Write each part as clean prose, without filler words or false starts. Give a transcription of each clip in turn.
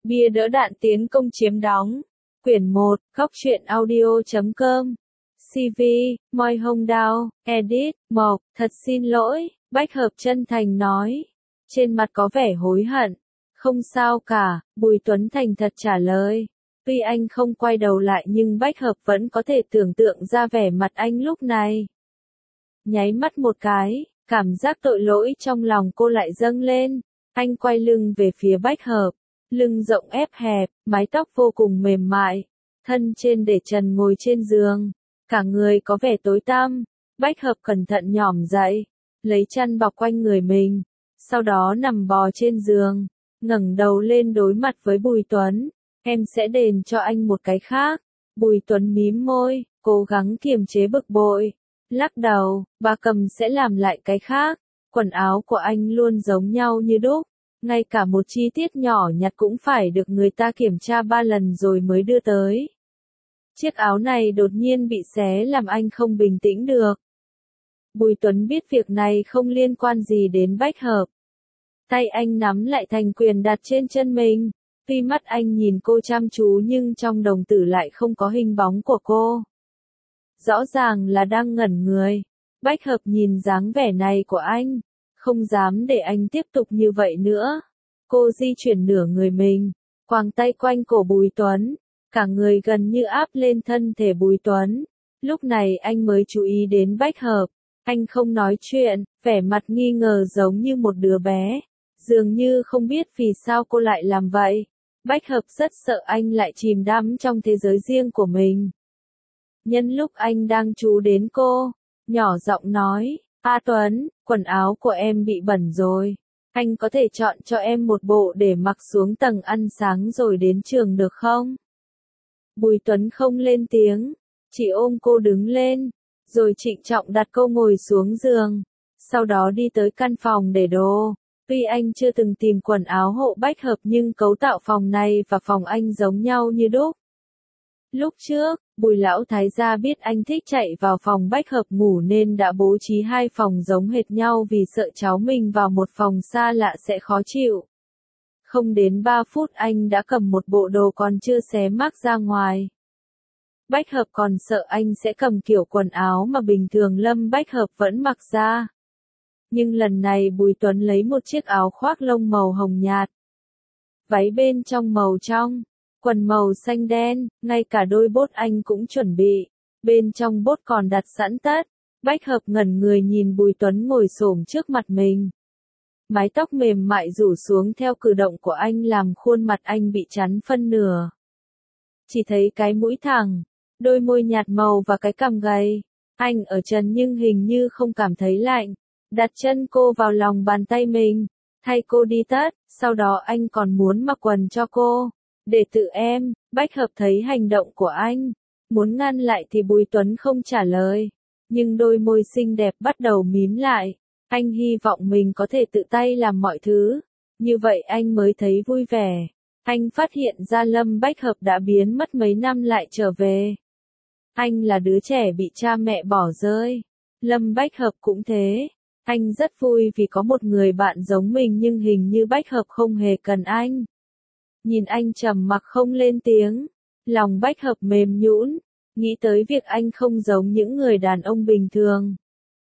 Bia đỡ đạn tiến công chiếm đóng. Quyển 1, Góc truyện audio.com. CV, Moi Hồng Đao, Edit, Mộc, thật xin lỗi, Bách Hợp chân thành nói. Trên mặt có vẻ hối hận. Không sao cả, Bùi Tuấn thành thật trả lời. Tuy anh không quay đầu lại nhưng Bách Hợp vẫn có thể tưởng tượng ra vẻ mặt anh lúc này. Nháy mắt một cái, cảm giác tội lỗi trong lòng cô lại dâng lên. Anh quay lưng về phía Bách Hợp. Lưng rộng ép hẹp, mái tóc vô cùng mềm mại. Thân trên để trần ngồi trên giường. Cả người có vẻ tối tăm. Bách Hợp cẩn thận nhỏm dậy. Lấy chăn bọc quanh người mình. Sau đó nằm bò trên giường. Ngẩng đầu lên đối mặt với Bùi Tuấn. Em sẽ đền cho anh một cái khác. Bùi Tuấn mím môi, cố gắng kiềm chế bực bội. Lắc đầu, bà Cầm sẽ làm lại cái khác. Quần áo của anh luôn giống nhau như đúc. Ngay cả một chi tiết nhỏ nhặt cũng phải được người ta kiểm tra 3 lần rồi mới đưa tới. Chiếc áo này đột nhiên bị xé làm anh không bình tĩnh được. Bùi Tuấn biết việc này không liên quan gì đến Bách Hợp. Tay anh nắm lại thành quyền đặt trên chân mình. Tuy mắt anh nhìn cô chăm chú nhưng trong đồng tử lại không có hình bóng của cô. Rõ ràng là đang ngẩn người. Bách Hợp nhìn dáng vẻ này của anh. Không dám để anh tiếp tục như vậy nữa. Cô di chuyển nửa người mình. Quàng tay quanh cổ Bùi Tuấn. Cả người gần như áp lên thân thể Bùi Tuấn. Lúc này anh mới chú ý đến Bách Hợp. Anh không nói chuyện, vẻ mặt nghi ngờ giống như một đứa bé. Dường như không biết vì sao cô lại làm vậy. Bách Hợp rất sợ anh lại chìm đắm trong thế giới riêng của mình. Nhân lúc anh đang chú đến cô, nhỏ giọng nói, A Tuấn, quần áo của em bị bẩn rồi. Anh có thể chọn cho em một bộ để mặc xuống tầng ăn sáng rồi đến trường được không? Bùi Tuấn không lên tiếng, chỉ ôm cô đứng lên, rồi trịnh trọng đặt cô ngồi xuống giường. Sau đó đi tới căn phòng để đồ. Tuy anh chưa từng tìm quần áo hộ Bách Hợp nhưng cấu tạo phòng này và phòng anh giống nhau như đúc. Lúc trước, Bùi Lão Thái gia biết anh thích chạy vào phòng Bách Hợp ngủ nên đã bố trí 2 phòng giống hệt nhau vì sợ cháu mình vào một phòng xa lạ sẽ khó chịu. Không đến 3 phút anh đã cầm một bộ đồ còn chưa xé mác ra ngoài. Bách Hợp còn sợ anh sẽ cầm kiểu quần áo mà bình thường Lâm Bách Hợp vẫn mặc ra. Nhưng lần này Bùi Tuấn lấy một chiếc áo khoác lông màu hồng nhạt. Váy bên trong màu trong, quần màu xanh đen, ngay cả đôi bốt anh cũng chuẩn bị. Bên trong bốt còn đặt sẵn tất. Bách Hợp ngẩn người nhìn Bùi Tuấn ngồi xổm trước mặt mình. Mái tóc mềm mại rủ xuống theo cử động của anh làm khuôn mặt anh bị chắn phân nửa. Chỉ thấy cái mũi thẳng, đôi môi nhạt màu và cái cằm gầy. Anh ở trần nhưng hình như không cảm thấy lạnh. Đặt chân cô vào lòng bàn tay mình, thay cô đi tất, sau đó anh còn muốn mặc quần cho cô. Để tự em, Bách Hợp thấy hành động của anh. Muốn ngăn lại thì Bùi Tuấn không trả lời. Nhưng đôi môi xinh đẹp bắt đầu mím lại. Anh hy vọng mình có thể tự tay làm mọi thứ. Như vậy anh mới thấy vui vẻ. Anh phát hiện ra Lâm Bách Hợp đã biến mất mấy năm lại trở về. Anh là đứa trẻ bị cha mẹ bỏ rơi. Lâm Bách Hợp cũng thế. Anh rất vui vì có một người bạn giống mình nhưng hình như Bách Hợp không hề cần anh. Nhìn anh trầm mặc không lên tiếng. Lòng Bách Hợp mềm nhũn, nghĩ tới việc anh không giống những người đàn ông bình thường.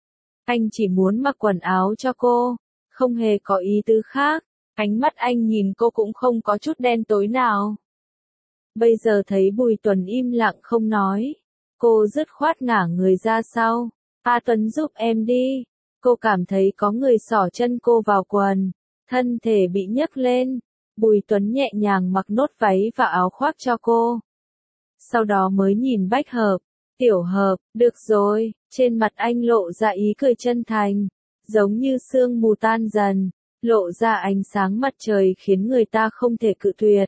Anh chỉ muốn mặc quần áo cho cô, không hề có ý tứ khác. Ánh mắt anh nhìn cô cũng không có chút đen tối nào. Bây giờ thấy Bùi Tuấn im lặng không nói. Cô dứt khoát ngả người ra sau. A Tuấn giúp em đi. Cô cảm thấy có người xỏ chân cô vào quần. Thân thể bị nhấc lên. Bùi Tuấn nhẹ nhàng mặc nốt váy và áo khoác cho cô. Sau đó mới nhìn Bách Hợp. Tiểu Hợp, được rồi. Trên mặt anh lộ ra ý cười chân thành. Giống như sương mù tan dần. Lộ ra ánh sáng mặt trời khiến người ta không thể cự tuyệt.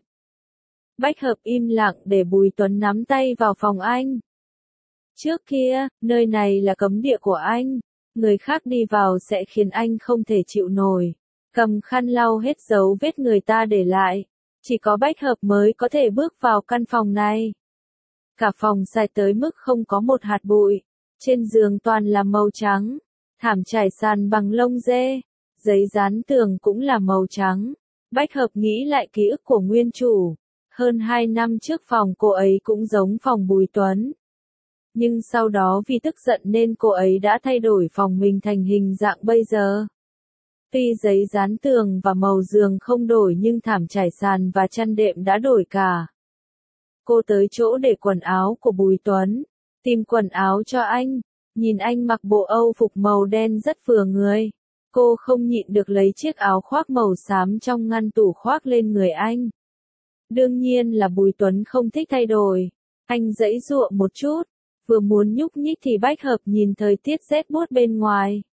Bách Hợp im lặng để Bùi Tuấn nắm tay vào phòng anh. Trước kia, nơi này là cấm địa của anh. Người khác đi vào sẽ khiến anh không thể chịu nổi. Cầm khăn lau hết dấu vết người ta để lại. Chỉ có Bách Hợp mới có thể bước vào căn phòng này. Cả phòng sạch tới mức không có một hạt bụi. Trên giường toàn là màu trắng. Thảm trải sàn bằng lông dê. Giấy dán tường cũng là màu trắng. Bách hợp nghĩ lại ký ức của nguyên chủ. Hơn 2 năm trước phòng cô ấy cũng giống phòng Bùi Tuấn. Nhưng sau đó vì tức giận nên cô ấy đã thay đổi phòng mình thành hình dạng bây giờ. Tuy giấy dán tường và màu giường không đổi nhưng thảm trải sàn và chăn đệm đã đổi cả. Cô tới chỗ để quần áo của Bùi Tuấn, tìm quần áo cho anh, nhìn anh mặc bộ Âu phục màu đen rất vừa người. Cô không nhịn được lấy chiếc áo khoác màu xám trong ngăn tủ khoác lên người anh. Đương nhiên là Bùi Tuấn không thích thay đổi. Anh giãy giụa một chút, vừa muốn nhúc nhích thì Bách Hợp nhìn thời tiết rét buốt bên ngoài.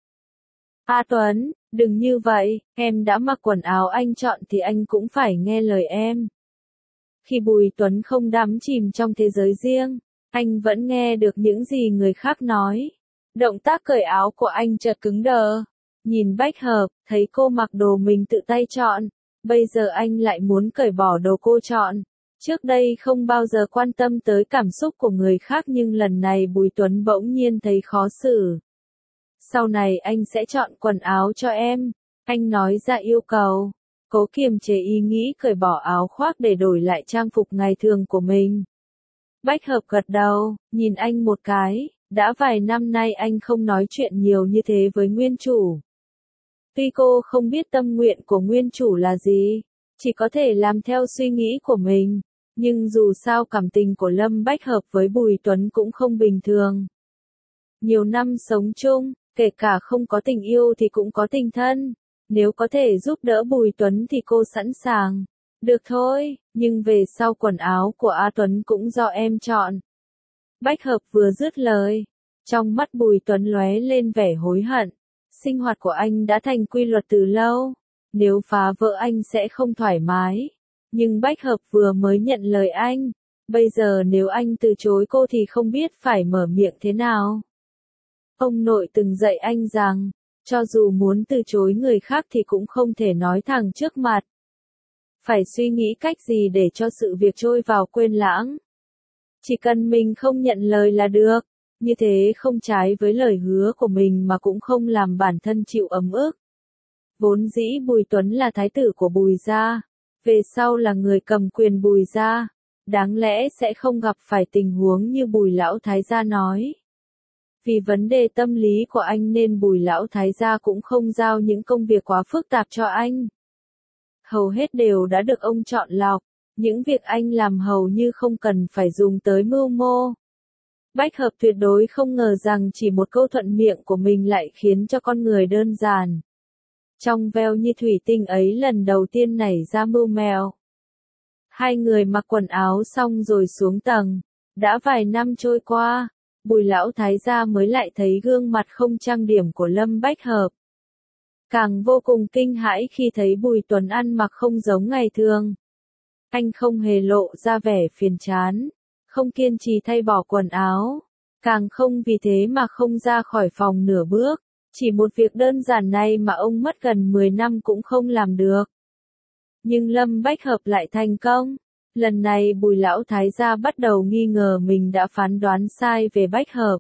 Tuấn, đừng như vậy, em đã mặc quần áo anh chọn thì anh cũng phải nghe lời em. Khi Bùi Tuấn không đắm chìm trong thế giới riêng, anh vẫn nghe được những gì người khác nói. Động tác cởi áo của anh chợt cứng đờ. Nhìn Bách Hợp, thấy cô mặc đồ mình tự tay chọn. Bây giờ anh lại muốn cởi bỏ đồ cô chọn. Trước đây không bao giờ quan tâm tới cảm xúc của người khác nhưng lần này Bùi Tuấn bỗng nhiên thấy khó xử. Sau này anh sẽ chọn quần áo cho em. Anh nói ra yêu cầu. Cố kiềm chế ý nghĩ cởi bỏ áo khoác để đổi lại trang phục ngày thường của mình. Bách Hợp gật đầu, nhìn anh một cái. Đã vài năm nay anh không nói chuyện nhiều như thế với nguyên chủ. Tuy cô không biết tâm nguyện của nguyên chủ là gì, chỉ có thể làm theo suy nghĩ của mình, nhưng dù sao cảm tình của Lâm Bách Hợp với Bùi Tuấn cũng không bình thường. Nhiều năm sống chung, kể cả không có tình yêu thì cũng có tình thân, nếu có thể giúp đỡ Bùi Tuấn thì cô sẵn sàng. Được thôi, nhưng về sau quần áo của A Tuấn cũng do em chọn. Bách Hợp vừa dứt lời, trong mắt Bùi Tuấn lóe lên vẻ hối hận. Sinh hoạt của anh đã thành quy luật từ lâu, nếu phá vỡ anh sẽ không thoải mái. Nhưng Bách Hợp vừa mới nhận lời anh, bây giờ nếu anh từ chối cô thì không biết phải mở miệng thế nào. Ông nội từng dạy anh rằng, cho dù muốn từ chối người khác thì cũng không thể nói thẳng trước mặt. Phải suy nghĩ cách gì để cho sự việc trôi vào quên lãng. Chỉ cần mình không nhận lời là được. Như thế không trái với lời hứa của mình mà cũng không làm bản thân chịu ấm ức. Vốn dĩ Bùi Tuấn là thái tử của Bùi gia, về sau là người cầm quyền Bùi gia, đáng lẽ sẽ không gặp phải tình huống như Bùi lão thái gia nói. Vì vấn đề tâm lý của anh nên Bùi lão thái gia cũng không giao những công việc quá phức tạp cho anh. Hầu hết đều đã được ông chọn lọc, những việc anh làm hầu như không cần phải dùng tới mưu mô. Bách Hợp tuyệt đối không ngờ rằng chỉ một câu thuận miệng của mình lại khiến cho con người đơn giản. Trong veo như thủy tinh ấy lần đầu tiên nảy ra mưu mèo. Hai người mặc quần áo xong rồi xuống tầng. Đã vài năm trôi qua, Bùi lão thái gia mới lại thấy gương mặt không trang điểm của Lâm Bách Hợp. Càng vô cùng kinh hãi khi thấy Bùi Tuấn ăn mặc không giống ngày thường. Anh không hề lộ ra vẻ phiền chán, không kiên trì thay bỏ quần áo, càng không vì thế mà không ra khỏi phòng nửa bước. Chỉ một việc đơn giản này mà ông mất gần 10 năm cũng không làm được. Nhưng Lâm Bách Hợp lại thành công. Lần này Bùi lão thái gia bắt đầu nghi ngờ mình đã phán đoán sai về Bách Hợp.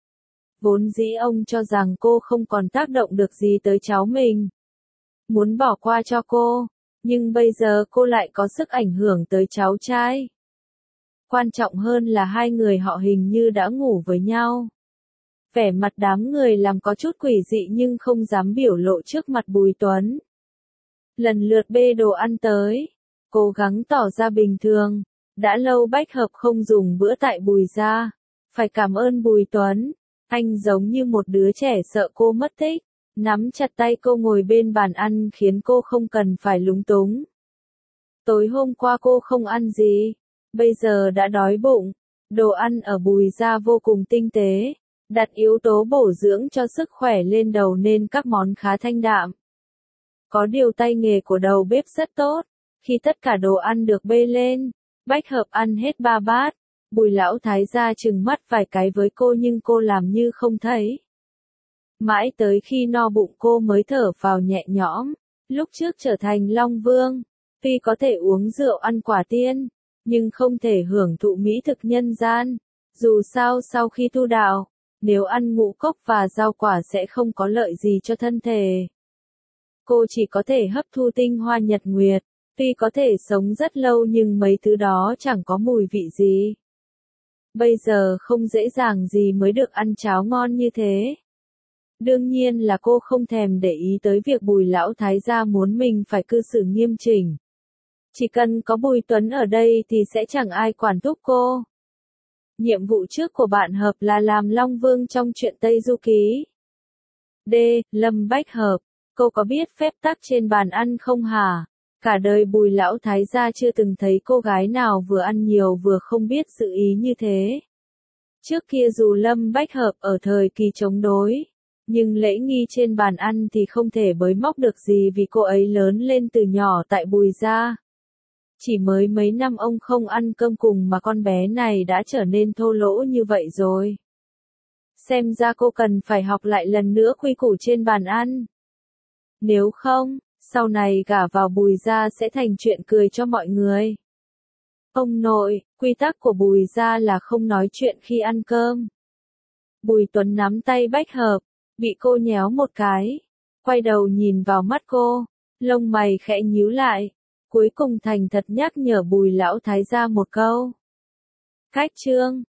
Vốn dĩ ông cho rằng cô không còn tác động được gì tới cháu mình. Muốn bỏ qua cho cô, nhưng bây giờ cô lại có sức ảnh hưởng tới cháu trai. Quan trọng hơn là hai người họ hình như đã ngủ với nhau. Vẻ mặt đám người làm có chút quỷ dị nhưng không dám biểu lộ trước mặt Bùi Tuấn. Lần lượt bê đồ ăn tới, cố gắng tỏ ra bình thường. Đã lâu Bách Hợp không dùng bữa tại Bùi gia. Phải cảm ơn Bùi Tuấn. Anh giống như một đứa trẻ sợ cô mất tích. Nắm chặt tay cô ngồi bên bàn ăn khiến cô không cần phải lúng túng. Tối hôm qua cô không ăn gì. Bây giờ đã đói bụng. Đồ ăn ở Bùi gia vô cùng tinh tế. Đặt yếu tố bổ dưỡng cho sức khỏe lên đầu nên các món khá thanh đạm. Có điều tay nghề của đầu bếp rất tốt. Khi tất cả đồ ăn được bê lên, Bách Hợp ăn hết 3 bát. Bùi lão thái gia trừng mắt vài cái với cô nhưng cô làm như không thấy. Mãi tới khi no bụng cô mới thở phào nhẹ nhõm. Lúc trước trở thành Long Vương, tuy có thể uống rượu ăn quả tiên, nhưng không thể hưởng thụ mỹ thực nhân gian. Dù sao sau khi tu đạo, nếu ăn ngũ cốc và rau quả sẽ không có lợi gì cho thân thể. cô chỉ có thể hấp thu tinh hoa nhật nguyệt, tuy có thể sống rất lâu nhưng mấy thứ đó chẳng có mùi vị gì. Bây giờ không dễ dàng gì mới được ăn cháo ngon như thế. Đương nhiên là cô không thèm để ý tới việc Bùi lão thái gia muốn mình phải cư xử nghiêm chỉnh. Chỉ cần có Bùi Tuấn ở đây thì sẽ chẳng ai quản thúc cô. Nhiệm vụ trước của bạn Hợp là làm Long Vương trong truyện Tây Du Ký. D. Lâm Bách Hợp, cô có biết phép tắc trên bàn ăn không hả? Cả đời Bùi lão thái gia chưa từng thấy cô gái nào vừa ăn nhiều vừa không biết sự ý như thế. Trước kia dù Lâm Bách Hợp ở thời kỳ chống đối, nhưng lễ nghi trên bàn ăn thì không thể bới móc được gì vì cô ấy lớn lên từ nhỏ tại Bùi gia. Chỉ mới mấy năm ông không ăn cơm cùng mà con bé này đã trở nên thô lỗ như vậy rồi. Xem ra cô cần phải học lại lần nữa quy củ trên bàn ăn. Nếu không, sau này gả vào Bùi gia sẽ thành chuyện cười cho mọi người. Ông nội, quy tắc của Bùi gia là không nói chuyện khi ăn cơm. Bùi Tuấn nắm tay Bách Hợp, bị cô nhéo một cái, quay đầu nhìn vào mắt cô, lông mày khẽ nhíu lại, cuối cùng thành thật nhắc nhở Bùi lão thái gia một câu. Cách chương